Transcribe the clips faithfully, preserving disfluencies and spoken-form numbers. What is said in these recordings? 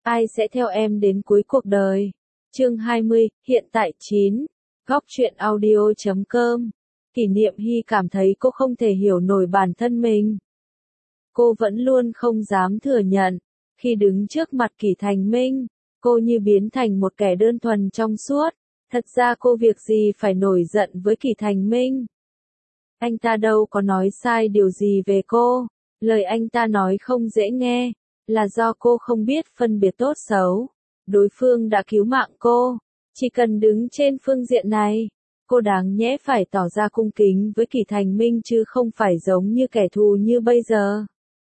Ai sẽ theo em đến cuối cuộc đời? Chương hai mươi, hiện tại chín. Góc truyện audio chấm com. Kỷ Niệm Hy cảm thấy cô không thể hiểu nổi bản thân mình. Cô vẫn luôn không dám thừa nhận. Khi đứng trước mặt Kỷ Thành Minh, cô như biến thành một kẻ đơn thuần trong suốt. Thật ra cô việc gì phải nổi giận với Kỷ Thành Minh. Anh ta đâu có nói sai điều gì về cô. Lời anh ta nói không dễ nghe, là do cô không biết phân biệt tốt xấu. Đối phương đã cứu mạng cô. Chỉ cần đứng trên phương diện này, cô đáng nhẽ phải tỏ ra cung kính với Kỷ Thành Minh chứ không phải giống như kẻ thù như bây giờ.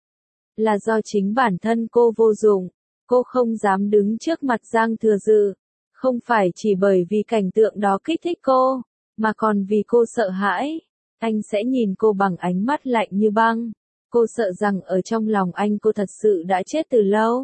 Là do chính bản thân cô vô dụng, cô không dám đứng trước mặt Giang Thừa Dự. Không phải chỉ bởi vì cảnh tượng đó kích thích cô, mà còn vì cô sợ hãi. Anh sẽ nhìn cô bằng ánh mắt lạnh như băng. Cô sợ rằng ở trong lòng anh cô thật sự đã chết từ lâu.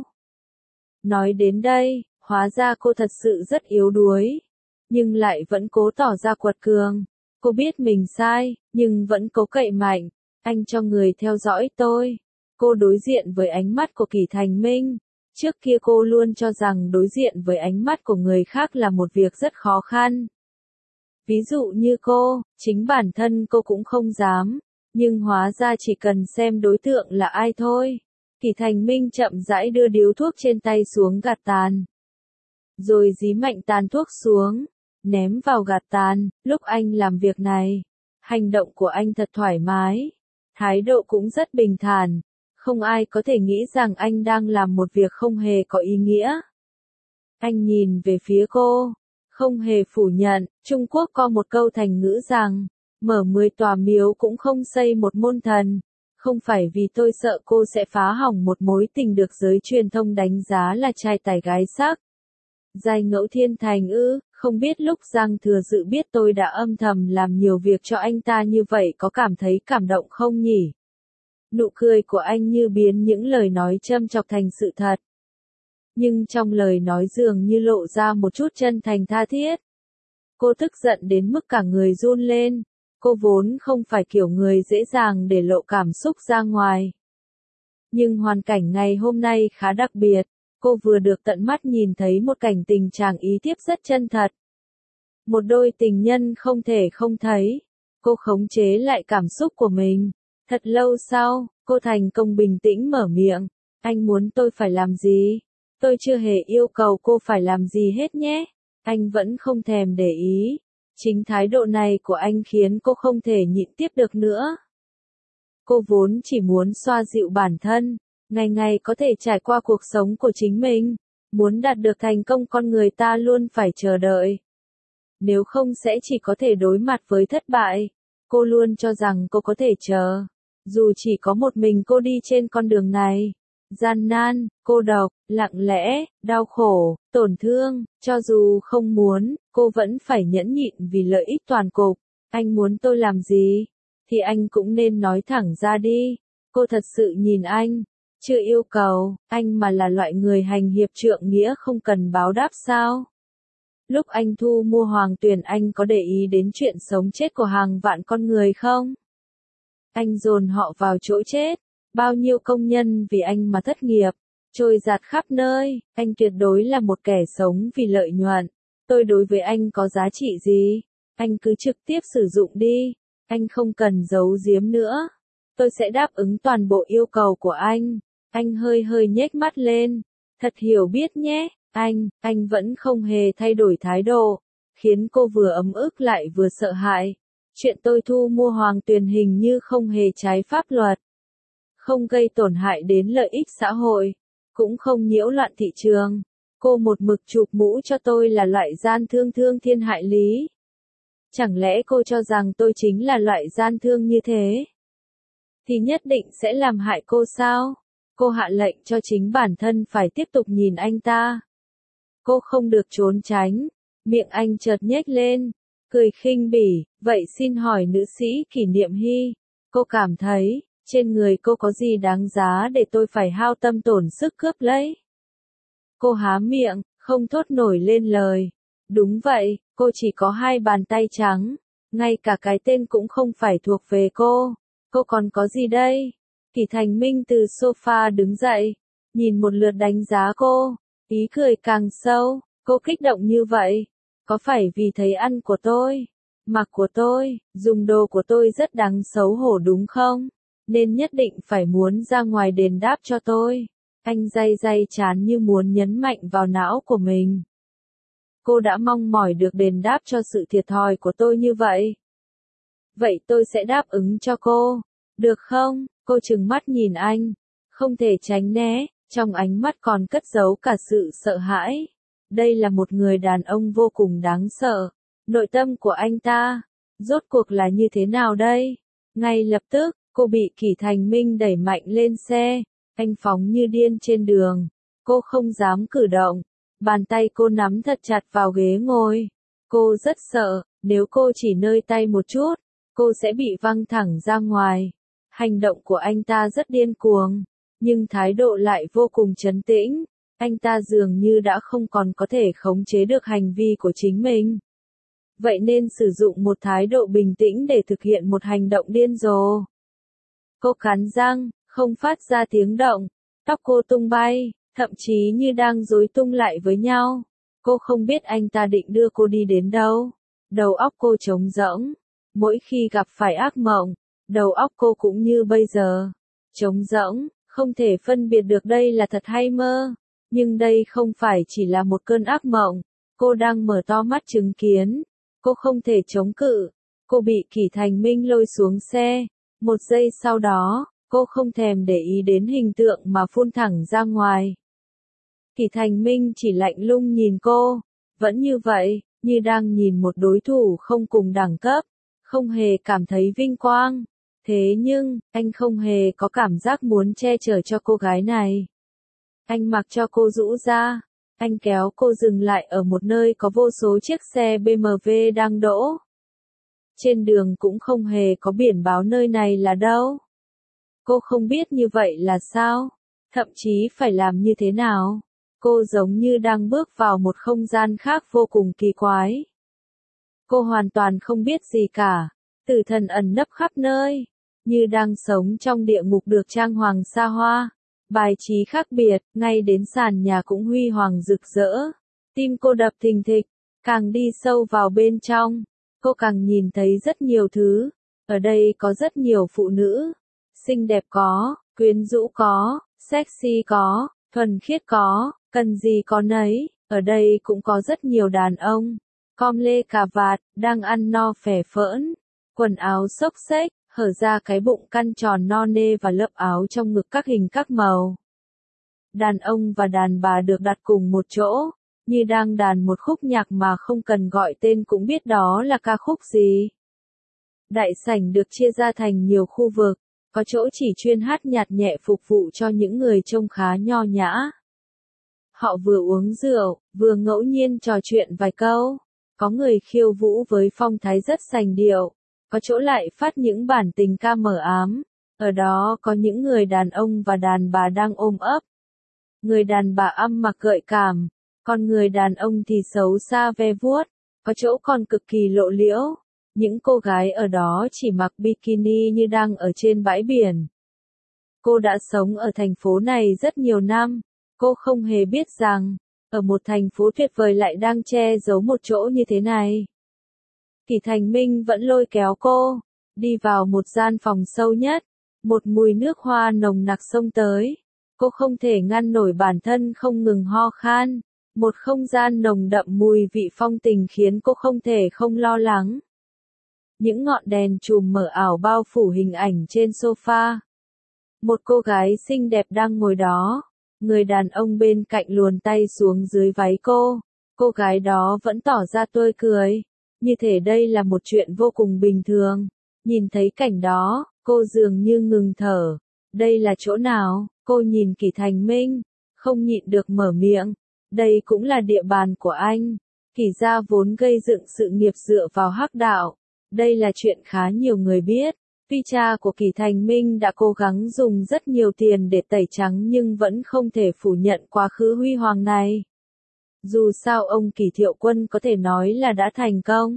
Nói đến đây, hóa ra cô thật sự rất yếu đuối, nhưng lại vẫn cố tỏ ra quật cường. Cô biết mình sai, nhưng vẫn cố cậy mạnh. Anh cho người theo dõi tôi. Cô đối diện với ánh mắt của Kỷ Thành Minh. Trước kia cô luôn cho rằng đối diện với ánh mắt của người khác là một việc rất khó khăn. Ví dụ như cô, chính bản thân cô cũng không dám. Nhưng hóa ra chỉ cần xem đối tượng là ai thôi. Kỷ Thành Minh chậm rãi đưa điếu thuốc trên tay xuống gạt tàn. Rồi dí mạnh tàn thuốc xuống, ném vào gạt tàn. Lúc anh làm việc này, hành động của anh thật thoải mái. Thái độ cũng rất bình thản. Không ai có thể nghĩ rằng anh đang làm một việc không hề có ý nghĩa. Anh nhìn về phía cô, không hề phủ nhận. Trung Quốc có một câu thành ngữ rằng, mở mười tòa miếu cũng không xây một môn thần. Không phải vì tôi sợ cô sẽ phá hỏng một mối tình được giới truyền thông đánh giá là trai tài gái sắc. Giai Ngẫu Thiên Thành ư, không biết lúc Giang Thừa Dự biết tôi đã âm thầm làm nhiều việc cho anh ta như vậy có cảm thấy cảm động không nhỉ? Nụ cười của anh như biến những lời nói châm chọc thành sự thật. Nhưng trong lời nói dường như lộ ra một chút chân thành tha thiết. Cô tức giận đến mức cả người run lên. Cô vốn không phải kiểu người dễ dàng để lộ cảm xúc ra ngoài. Nhưng hoàn cảnh ngày hôm nay khá đặc biệt. Cô vừa được tận mắt nhìn thấy một cảnh tình chàng ý thiếp rất chân thật. Một đôi tình nhân không thể không thấy. Cô khống chế lại cảm xúc của mình. Thật lâu sau, cô thành công bình tĩnh mở miệng. Anh muốn tôi phải làm gì? Tôi chưa hề yêu cầu cô phải làm gì hết nhé. Anh vẫn không thèm để ý. Chính thái độ này của anh khiến cô không thể nhịn tiếp được nữa. Cô vốn chỉ muốn xoa dịu bản thân, ngày ngày có thể trải qua cuộc sống của chính mình. Muốn đạt được thành công con người ta luôn phải chờ đợi. Nếu không sẽ chỉ có thể đối mặt với thất bại. Cô luôn cho rằng cô có thể chờ. Dù chỉ có một mình cô đi trên con đường này. Gian nan, cô độc, lặng lẽ, đau khổ, tổn thương, cho dù không muốn, cô vẫn phải nhẫn nhịn vì lợi ích toàn cục. Anh muốn tôi làm gì? Thì anh cũng nên nói thẳng ra đi. Cô thật sự nhìn anh, chưa yêu cầu, anh mà là loại người hành hiệp trượng nghĩa không cần báo đáp sao? Lúc anh thu mua Hoàng Tuyền anh có để ý đến chuyện sống chết của hàng vạn con người không? Anh dồn họ vào chỗ chết. Bao nhiêu công nhân vì anh mà thất nghiệp, trôi giạt khắp nơi. Anh tuyệt đối là một kẻ sống vì lợi nhuận. Tôi đối với anh có giá trị gì? Anh cứ trực tiếp sử dụng đi. Anh không cần giấu giếm nữa. Tôi sẽ đáp ứng toàn bộ yêu cầu của anh. Anh hơi hơi nhếch mắt lên. Thật hiểu biết nhé. Anh, anh vẫn không hề thay đổi thái độ. Khiến cô vừa ấm ức lại vừa sợ hãi. Chuyện tôi thu mua Hoàng Tuyền hình như không hề trái pháp luật. Không gây tổn hại đến lợi ích xã hội, cũng không nhiễu loạn thị trường. Cô một mực chụp mũ cho tôi là loại gian thương thương thiên hại lý. Chẳng lẽ cô cho rằng tôi chính là loại gian thương như thế? Thì nhất định sẽ làm hại cô sao? Cô hạ lệnh cho chính bản thân phải tiếp tục nhìn anh ta. Cô không được trốn tránh. Miệng anh chợt nhếch lên, cười khinh bỉ. Vậy xin hỏi nữ sĩ Kỷ Niệm Hy, cô cảm thấy trên người cô có gì đáng giá để tôi phải hao tâm tổn sức cướp lấy? Cô há miệng, không thốt nổi lên lời. Đúng vậy, cô chỉ có hai bàn tay trắng. Ngay cả cái tên cũng không phải thuộc về cô. Cô còn có gì đây? Kỷ Thành Minh từ sofa đứng dậy, nhìn một lượt đánh giá cô. Ý cười càng sâu, cô kích động như vậy. Có phải vì thấy ăn của tôi, mặc của tôi, dùng đồ của tôi rất đáng xấu hổ đúng không? Nên nhất định phải muốn ra ngoài đền đáp cho tôi. Anh day day chán như muốn nhấn mạnh vào não của mình. Cô đã mong mỏi được đền đáp cho sự thiệt thòi của tôi như vậy. Vậy tôi sẽ đáp ứng cho cô. Được không? Cô trừng mắt nhìn anh. Không thể tránh né, trong ánh mắt còn cất giấu cả sự sợ hãi. Đây là một người đàn ông vô cùng đáng sợ. Nội tâm của anh ta, rốt cuộc là như thế nào đây? Ngay lập tức, cô bị Kỷ Thành Minh đẩy mạnh lên xe. Anh phóng như điên trên đường. Cô không dám cử động. Bàn tay cô nắm thật chặt vào ghế ngồi. Cô rất sợ, nếu cô chỉ nơi tay một chút, cô sẽ bị văng thẳng ra ngoài. Hành động của anh ta rất điên cuồng, nhưng thái độ lại vô cùng trấn tĩnh. Anh ta dường như đã không còn có thể khống chế được hành vi của chính mình. Vậy nên sử dụng một thái độ bình tĩnh để thực hiện một hành động điên rồ. Cô cắn răng, không phát ra tiếng động. Tóc cô tung bay, thậm chí như đang rối tung lại với nhau. Cô không biết anh ta định đưa cô đi đến đâu. Đầu óc cô trống rỗng. Mỗi khi gặp phải ác mộng, đầu óc cô cũng như bây giờ. Trống rỗng, không thể phân biệt được đây là thật hay mơ. Nhưng đây không phải chỉ là một cơn ác mộng. Cô đang mở to mắt chứng kiến. Cô không thể chống cự. Cô bị Kỷ Thành Minh lôi xuống xe. Một giây sau đó, cô không thèm để ý đến hình tượng mà phun thẳng ra ngoài. Kỷ Thành Minh chỉ lạnh lùng nhìn cô. Vẫn như vậy, như đang nhìn một đối thủ không cùng đẳng cấp. Không hề cảm thấy vinh quang. Thế nhưng, anh không hề có cảm giác muốn che chở cho cô gái này. Anh mặc cho cô rũ ra. Anh kéo cô dừng lại ở một nơi có vô số chiếc xe bê em vê đang đỗ. Trên đường cũng không hề có biển báo nơi này là đâu. Cô không biết như vậy là sao, thậm chí phải làm như thế nào. Cô giống như đang bước vào một không gian khác vô cùng kỳ quái. Cô hoàn toàn không biết gì cả. Tử thần ẩn nấp khắp nơi, như đang sống trong địa ngục được trang hoàng xa hoa. Bài trí khác biệt, ngay đến sàn nhà cũng huy hoàng rực rỡ. Tim cô đập thình thịch, càng đi sâu vào bên trong, cô càng nhìn thấy rất nhiều thứ. Ở đây có rất nhiều phụ nữ. Xinh đẹp có, quyến rũ có, sexy có, thuần khiết có, cần gì có nấy. Ở đây cũng có rất nhiều đàn ông. Com lê cà vạt, đang ăn no phè phỡn. Quần áo xốc xếch, hở ra cái bụng căn tròn no nê và lớp áo trong ngực các hình các màu. Đàn ông và đàn bà được đặt cùng một chỗ, như đang đàn một khúc nhạc mà không cần gọi tên cũng biết đó là ca khúc gì. Đại sảnh được chia ra thành nhiều khu vực, có chỗ chỉ chuyên hát nhạc nhẹ phục vụ cho những người trông khá nho nhã. Họ vừa uống rượu, vừa ngẫu nhiên trò chuyện vài câu. Có người khiêu vũ với phong thái rất sành điệu. Có chỗ lại phát những bản tình ca mờ ám. Ở đó có những người đàn ông và đàn bà đang ôm ấp. Người đàn bà âm mặc gợi cảm, còn người đàn ông thì xấu xa ve vuốt. Có chỗ còn cực kỳ lộ liễu. Những cô gái ở đó chỉ mặc bikini như đang ở trên bãi biển. Cô đã sống ở thành phố này rất nhiều năm. Cô không hề biết rằng, ở một thành phố tuyệt vời lại đang che giấu một chỗ như thế này. Kỷ Thành Minh vẫn lôi kéo cô, đi vào một gian phòng sâu nhất. Một mùi nước hoa nồng nặc xông tới. Cô không thể ngăn nổi bản thân không ngừng ho khan. Một không gian nồng đậm mùi vị phong tình khiến cô không thể không lo lắng. Những ngọn đèn chùm mờ ảo bao phủ hình ảnh trên sofa. Một cô gái xinh đẹp đang ngồi đó. Người đàn ông bên cạnh luồn tay xuống dưới váy cô. Cô gái đó vẫn tỏ ra tươi cười. Như thể đây là một chuyện vô cùng bình thường. Nhìn thấy cảnh đó, cô dường như ngừng thở. Đây là chỗ nào? Cô nhìn Kỷ Thành Minh, không nhịn được mở miệng. Đây cũng là địa bàn của anh. Kỷ gia vốn gây dựng sự nghiệp dựa vào hắc đạo. Đây là chuyện khá nhiều người biết. Tuy cha của Kỷ Thành Minh đã cố gắng dùng rất nhiều tiền để tẩy trắng nhưng vẫn không thể phủ nhận quá khứ huy hoàng này. Dù sao ông Kỷ Thiệu Quân có thể nói là đã thành công.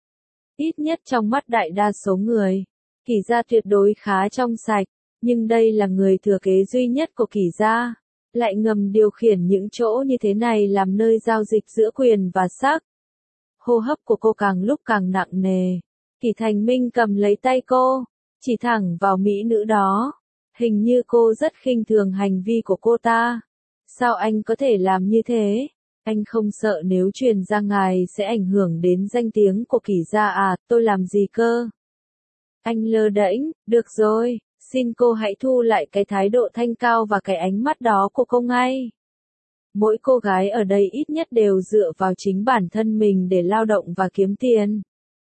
Ít nhất trong mắt đại đa số người, Kỷ gia tuyệt đối khá trong sạch, nhưng đây là người thừa kế duy nhất của Kỷ gia. lại ngầm điều khiển những chỗ như thế này làm nơi giao dịch giữa quyền và sắc. Hô hấp của cô càng lúc càng nặng nề. Kỷ Thành Minh cầm lấy tay cô, chỉ thẳng vào mỹ nữ đó. Hình như cô rất khinh thường hành vi của cô ta. Sao anh có thể làm như thế? Anh không sợ nếu truyền ra ngài sẽ ảnh hưởng đến danh tiếng của Kỷ gia à, tôi làm gì cơ? Anh lơ đễnh, được rồi, xin cô hãy thu lại cái thái độ thanh cao và cái ánh mắt đó của cô ngay. Mỗi cô gái ở đây ít nhất đều dựa vào chính bản thân mình để lao động và kiếm tiền.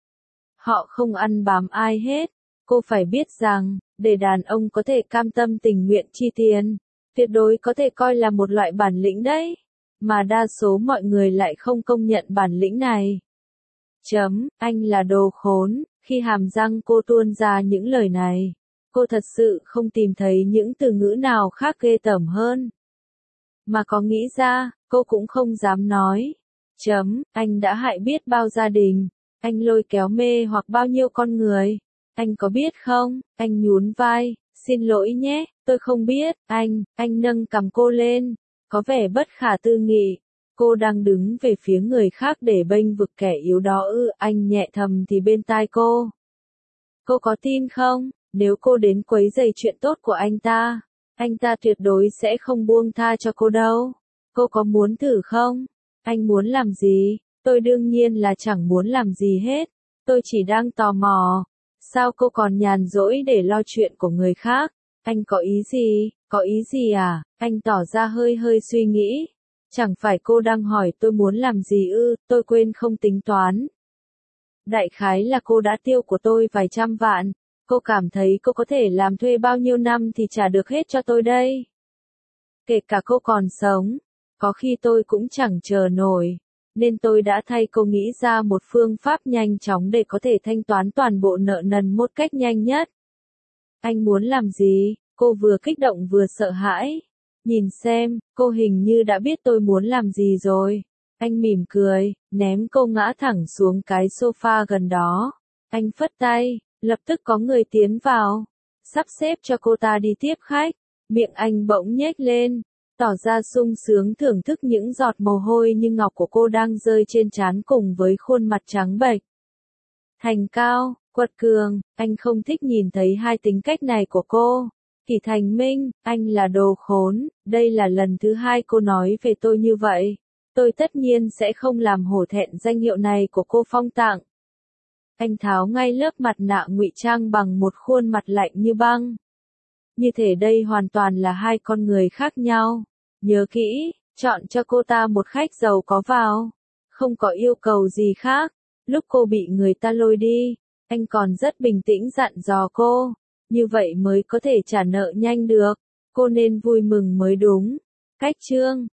Họ không ăn bám ai hết. Cô phải biết rằng, để đàn ông có thể cam tâm tình nguyện chi tiền, tuyệt đối có thể coi là một loại bản lĩnh đấy. Mà đa số mọi người lại không công nhận bản lĩnh này. Chấm, anh là đồ khốn. Khi hàm răng cô tuôn ra những lời này, cô thật sự không tìm thấy những từ ngữ nào khác ghê tởm hơn. Mà có nghĩ ra, cô cũng không dám nói. Chấm, anh đã hại biết bao gia đình, anh lôi kéo mê hoặc bao nhiêu con người. Anh có biết không? Anh nhún vai, xin lỗi nhé, tôi không biết, anh, anh nâng cằm cô lên, có vẻ bất khả tư nghị. Cô đang đứng về phía người khác để bênh vực kẻ yếu đó ư, anh nhẹ thầm thì bên tai cô. Cô có tin không, nếu cô đến quấy rầy chuyện tốt của anh ta, anh ta tuyệt đối sẽ không buông tha cho cô đâu. Cô có muốn thử không? Anh muốn làm gì? Tôi đương nhiên là chẳng muốn làm gì hết. Tôi chỉ đang tò mò. Sao cô còn nhàn rỗi để lo chuyện của người khác? Anh có ý gì? Có ý gì à? Anh tỏ ra hơi hơi suy nghĩ. Chẳng phải cô đang hỏi tôi muốn làm gì ư, tôi quên không tính toán. Đại khái là cô đã tiêu của tôi vài trăm vạn. Cô cảm thấy cô có thể làm thuê bao nhiêu năm thì trả được hết cho tôi đây. Kể cả cô còn sống, có khi tôi cũng chẳng chờ nổi. Nên tôi đã thay cô nghĩ ra một phương pháp nhanh chóng để có thể thanh toán toàn bộ nợ nần một cách nhanh nhất. Anh muốn làm gì? Cô vừa kích động vừa sợ hãi. Nhìn xem, cô hình như đã biết tôi muốn làm gì rồi. Anh mỉm cười, ném cô ngã thẳng xuống cái sofa gần đó. Anh phất tay, lập tức có người tiến vào, sắp xếp cho cô ta đi tiếp khách. Miệng anh bỗng nhếch lên, tỏ ra sung sướng thưởng thức những giọt mồ hôi như ngọc của cô đang rơi trên trán cùng với khuôn mặt trắng bệch. Thành cao, quật cường, anh không thích nhìn thấy hai tính cách này của cô. Kỷ Thành Minh, anh là đồ khốn, đây là lần thứ hai cô nói về tôi như vậy. Tôi tất nhiên sẽ không làm hổ thẹn danh hiệu này của cô phong tặng. Anh tháo ngay lớp mặt nạ ngụy trang bằng một khuôn mặt lạnh như băng. Như thể đây hoàn toàn là hai con người khác nhau. Nhớ kỹ, chọn cho cô ta một khách giàu có vào. Không có yêu cầu gì khác. Lúc cô bị người ta lôi đi, anh còn rất bình tĩnh dặn dò cô. Như vậy mới có thể trả nợ nhanh được. Cô nên vui mừng mới đúng. Cách chương